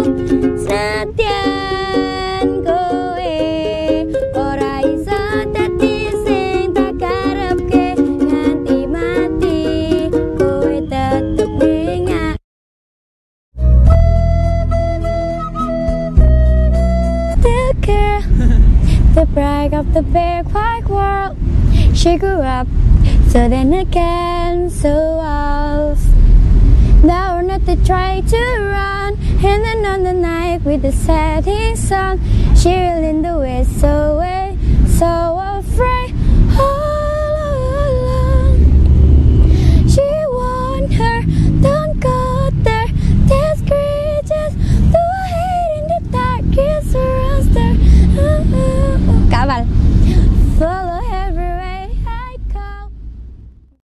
Senadyan kowe ora iso dadi sing tak karepke, nganti mati kowe tetep ning ati. The girl, the pride of the big wide world. She grew up, so then again, so else. Now not to try to run, and then on the night with the setting sun, she will in the way, so